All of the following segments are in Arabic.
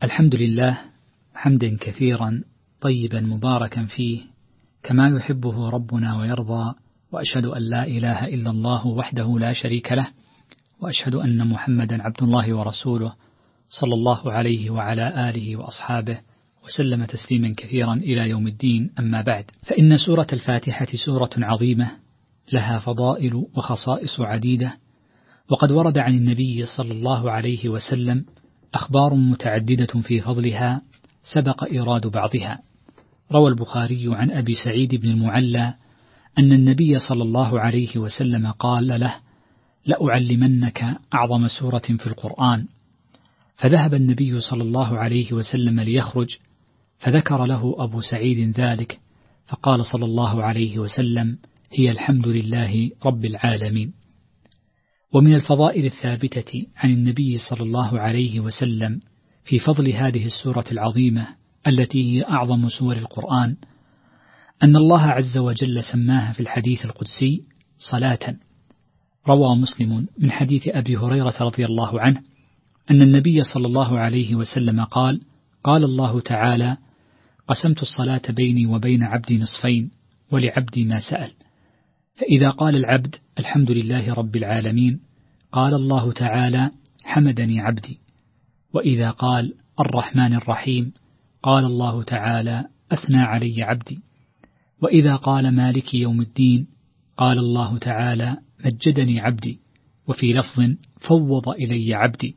الحمد لله حمدا كثيرا طيبا مباركا فيه كما يحبه ربنا ويرضى، وأشهد أن لا إله إلا الله وحده لا شريك له، وأشهد أن محمدا عبد الله ورسوله صلى الله عليه وعلى آله وأصحابه وسلم تسليما كثيرا إلى يوم الدين. أما بعد، فإن سورة الفاتحة سورة عظيمة لها فضائل وخصائص عديدة، وقد ورد عن النبي صلى الله عليه وسلم أخبار متعددة في فضلها سبق إيراد بعضها. روى البخاري عن أبي سعيد بن المعلى أن النبي صلى الله عليه وسلم قال له: لأعلمنك أعظم سورة في القرآن. فذهب النبي صلى الله عليه وسلم ليخرج، فذكر له أبو سعيد ذلك، فقال صلى الله عليه وسلم: هي الحمد لله رب العالمين. ومن الفضائل الثابتة عن النبي صلى الله عليه وسلم في فضل هذه السورة العظيمة التي هي أعظم سور القرآن أن الله عز وجل سماها في الحديث القدسي صلاة. روى مسلم من حديث أبي هريرة رضي الله عنه أن النبي صلى الله عليه وسلم قال: قال الله تعالى: قسمت الصلاة بيني وبين عبدي نصفين، ولعبدي ما سأل. فإذا قال العبد الحمد لله رب العالمين قال الله تعالى: حمدني عبدي. وإذا قال الرحمن الرحيم قال الله تعالى: أثنى علي عبدي. وإذا قال مالك يوم الدين قال الله تعالى: مجدني عبدي. وفي لفظ فوض إلي عبدي.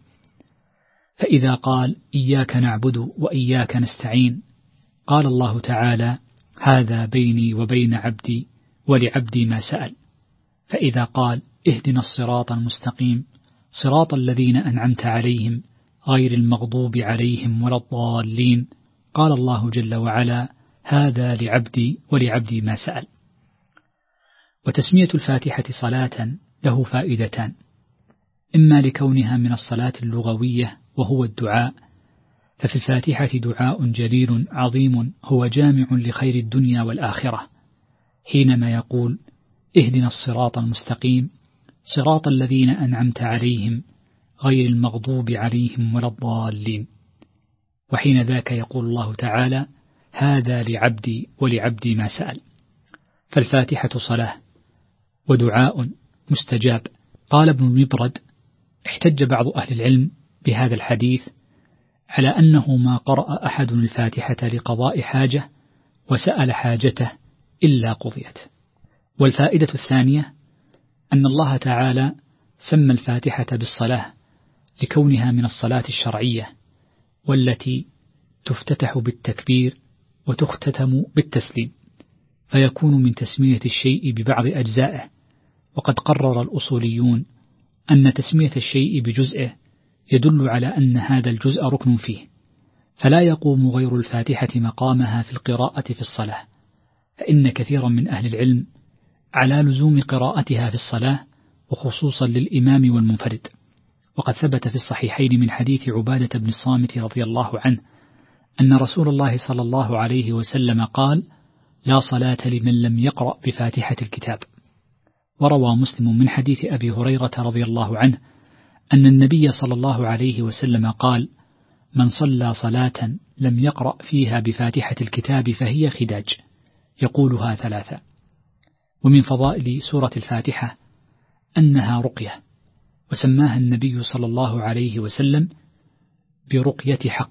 فإذا قال إياك نعبد وإياك نستعين قال الله تعالى: هذا بيني وبين عبدي ولعبدي ما سأل. فإذا قال اهدنا الصراط المستقيم صراط الذين أنعمت عليهم غير المغضوب عليهم ولا الضالين قال الله جل وعلا: هذا لعبدي ولعبدي ما سأل. وتسمية الفاتحة صلاة له فائدتان: إما لكونها من الصلاة اللغوية وهو الدعاء، ففي الفاتحة دعاء جليل عظيم هو جامع لخير الدنيا والآخرة، حينما يقول: اهدنا الصراط المستقيم صراط الذين أنعمت عليهم غير المغضوب عليهم ولا الضالين. وحين ذاك يقول الله تعالى: هذا لعبدي ولعبدي ما سأل. فالفاتحة صلاة ودعاء مستجاب. قال ابن المبرد: احتج بعض أهل العلم بهذا الحديث على أنه ما قرأ أحد الفاتحة لقضاء حاجة وسأل حاجته إلا قضيت. والفائدة الثانية أن الله تعالى سمى الفاتحة بالصلاة لكونها من الصلاة الشرعية، والتي تفتتح بالتكبير وتختتم بالتسليم، فيكون من تسمية الشيء ببعض أجزائه. وقد قرر الأصوليون أن تسمية الشيء بجزئه يدل على أن هذا الجزء ركن فيه، فلا يقوم غير الفاتحة مقامها في القراءة في الصلاة، فإن كثيرا من أهل العلم على لزوم قراءتها في الصلاة، وخصوصا للإمام والمنفرد. وقد ثبت في الصحيحين من حديث عبادة بن الصامت رضي الله عنه أن رسول الله صلى الله عليه وسلم قال: لا صلاة لمن لم يقرأ بفاتحة الكتاب. وروى مسلم من حديث أبي هريرة رضي الله عنه أن النبي صلى الله عليه وسلم قال: من صلى صلاة لم يقرأ فيها بفاتحة الكتاب فهي خداج، يقولها ثلاثة. ومن فضائل سورة الفاتحة أنها رقية، وسماها النبي صلى الله عليه وسلم برقية حق،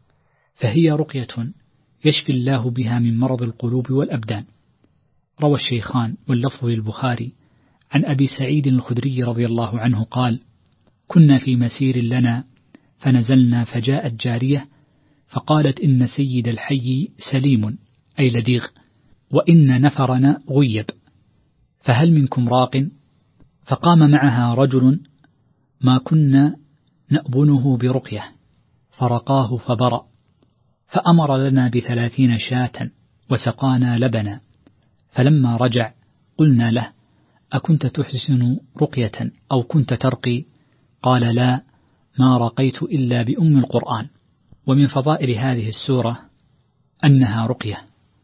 فهي رقية يشفي الله بها من مرض القلوب والأبدان. روى الشيخان واللفظ للبخاري عن أبي سعيد الخدري رضي الله عنه قال: كنا في مسير لنا فنزلنا، فجاءت جارية فقالت: إن سيد الحي سليم أي لديغ، وإن نفرنا غيب، فهل منكم راق؟ فقام معها رجل ما كنا نأبنه برقية فرقاه فبرأ، فأمر لنا ب30 شاة وسقانا لبنا. فلما رجع قلنا له: أكنت تحسن رقية أو كنت ترقي؟ قال: لا، ما رقيت إلا بأم القرآن. ومن فضائل هذه السورة أنها رقية،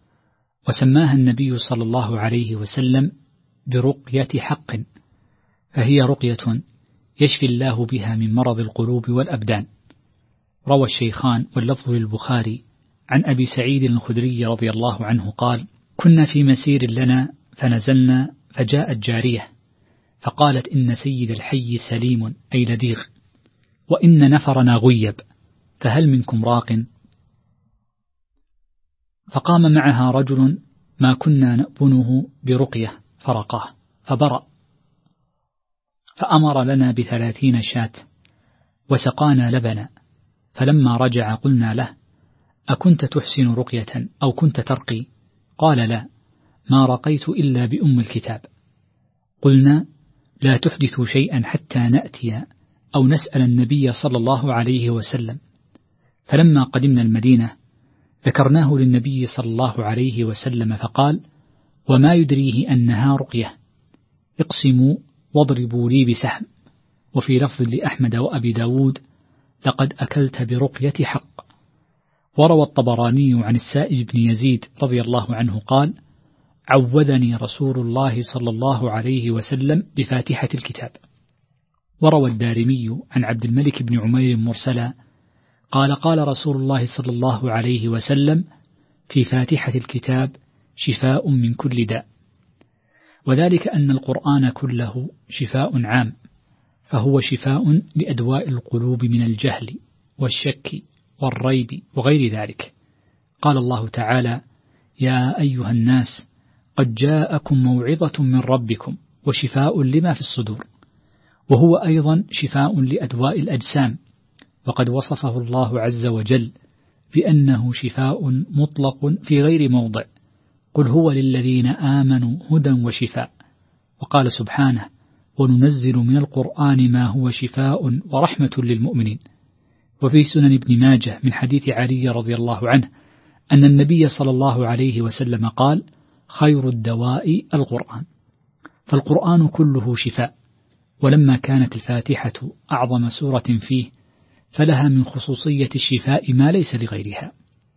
وسماها النبي صلى الله عليه وسلم برقية حق، فهي رقية يشفي الله بها من مرض القلوب والأبدان. روى الشيخان واللفظ للبخاري عن أبي سعيد الخدري رضي الله عنه قال: كنا في مسير لنا فنزلنا فجاءت جارية فقالت: إن سيد الحي سليم أي لديغ، وإن نفرنا غيب، فهل منكم راق؟ فقام معها رجل ما كنا نأبنه برقية فرقاه فبرأ، فأمر لنا ب30 شاة وسقانا لبنا، فلما رجع قلنا له: أكنت تحسن رقية أو كنت ترقي؟ قال: لا، ما رقيت إلا بأم الكتاب. قلنا: لا تحدث شيئا حتى نأتي أو نسأل النبي صلى الله عليه وسلم. فلما قدمنا المدينة ذكرناه للنبي صلى الله عليه وسلم فقال: وما يدريه أنها رقية، اقسموا واضربوا لي بسهم. وفي لفظ لأحمد وأبي داود: لقد أكلت برقية حق. وروى الطبراني عن السائب بن يزيد رضي الله عنه قال: عوذني رسول الله صلى الله عليه وسلم بفاتحة الكتاب. وروى الدارمي عن عبد الملك بن عمير مرسلا قال: قال رسول الله صلى الله عليه وسلم: في فاتحة الكتاب شفاء من كل داء. وذلك أن القرآن كله شفاء عام، فهو شفاء لأدواء القلوب من الجهل والشك والريب وغير ذلك. قال الله تعالى: يا أيها الناس قد جاءكم موعظة من ربكم وشفاء لما في الصدور. وهو أيضا شفاء لأدواء الأجسام، وقد وصفه الله عز وجل بأنه شفاء مطلق في غير موضع: قل هو للذين آمنوا هدى وشفاء. وقال سبحانه: وننزل من القرآن ما هو شفاء ورحمة للمؤمنين. وفي سنن ابن ماجه من حديث علي رضي الله عنه أن النبي صلى الله عليه وسلم قال: خير الدواء القرآن. فالقرآن كله شفاء، ولما كانت الفاتحة أعظم سورة فيه فلها من خصوصية الشفاء ما ليس لغيرها.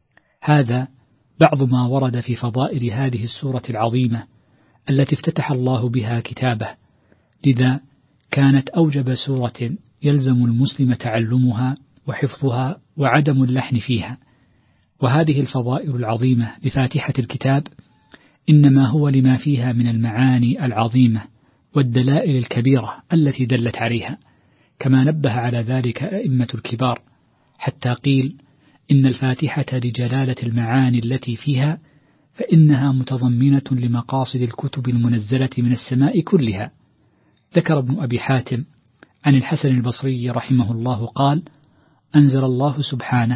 هذا بعض ما ورد في فضائل هذه السورة العظيمة التي افتتح الله بها كتابه، لذا كانت أوجب سورة يلزم المسلم تعلمها وحفظها وعدم اللحن فيها. وهذه الفضائل العظيمة لفاتحة الكتاب إنما هو لما فيها من المعاني العظيمة والدلائل الكبيرة التي دلت عليها، كما نبه على ذلك أئمة الكبار، حتى قيل إن الفاتحة لجلالة المعاني التي فيها فإنها متضمنة لمقاصد الكتب المنزلة من السماء كلها. ذكر ابن أبي حاتم عن الحسن البصري رحمه الله قال: أنزل الله سبحانه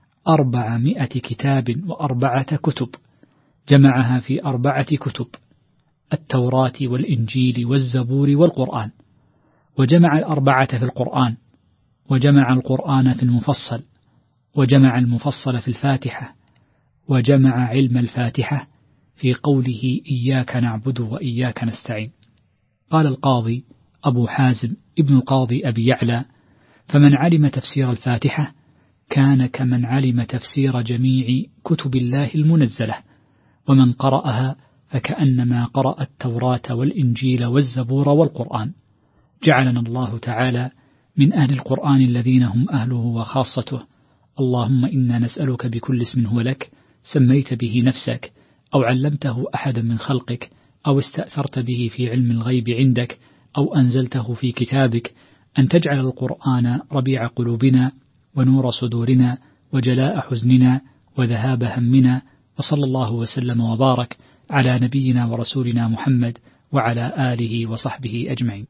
400 كتاب و4 كتب، جمعها في 4 كتب: التوراة والإنجيل والزبور والقرآن. وجمع 4 في القرآن، وجمع القرآن في المفصل، وجمع المفصل في الفاتحة، وجمع علم الفاتحة في قوله: إياك نعبد وإياك نستعين. قال القاضي أبو حازم ابن القاضي أبي يعلى: فمن علم تفسير الفاتحة كان كمن علم تفسير جميع كتب الله المنزلة، ومن قرأها فكأنما قرأ التوراة والإنجيل والزبور والقرآن. جعلنا الله تعالى من أهل القرآن الذين هم أهله وخاصته. اللهم إنا نسألك بكل اسم هو لك سميت به نفسك أو علمته أحدا من خلقك أو استأثرت به في علم الغيب عندك أو أنزلته في كتابك، أن تجعل القرآن ربيع قلوبنا ونور صدورنا وجلاء حزننا وذهاب همنا. وصلى الله وسلم وبارك على نبينا ورسولنا محمد وعلى آله وصحبه أجمعين.